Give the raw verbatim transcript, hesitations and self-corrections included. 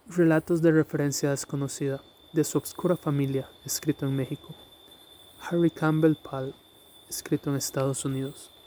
Relatos de referencia desconocida de su obscura familia, escrito en México. Harry Campbell Pall, escrito en Estados Unidos.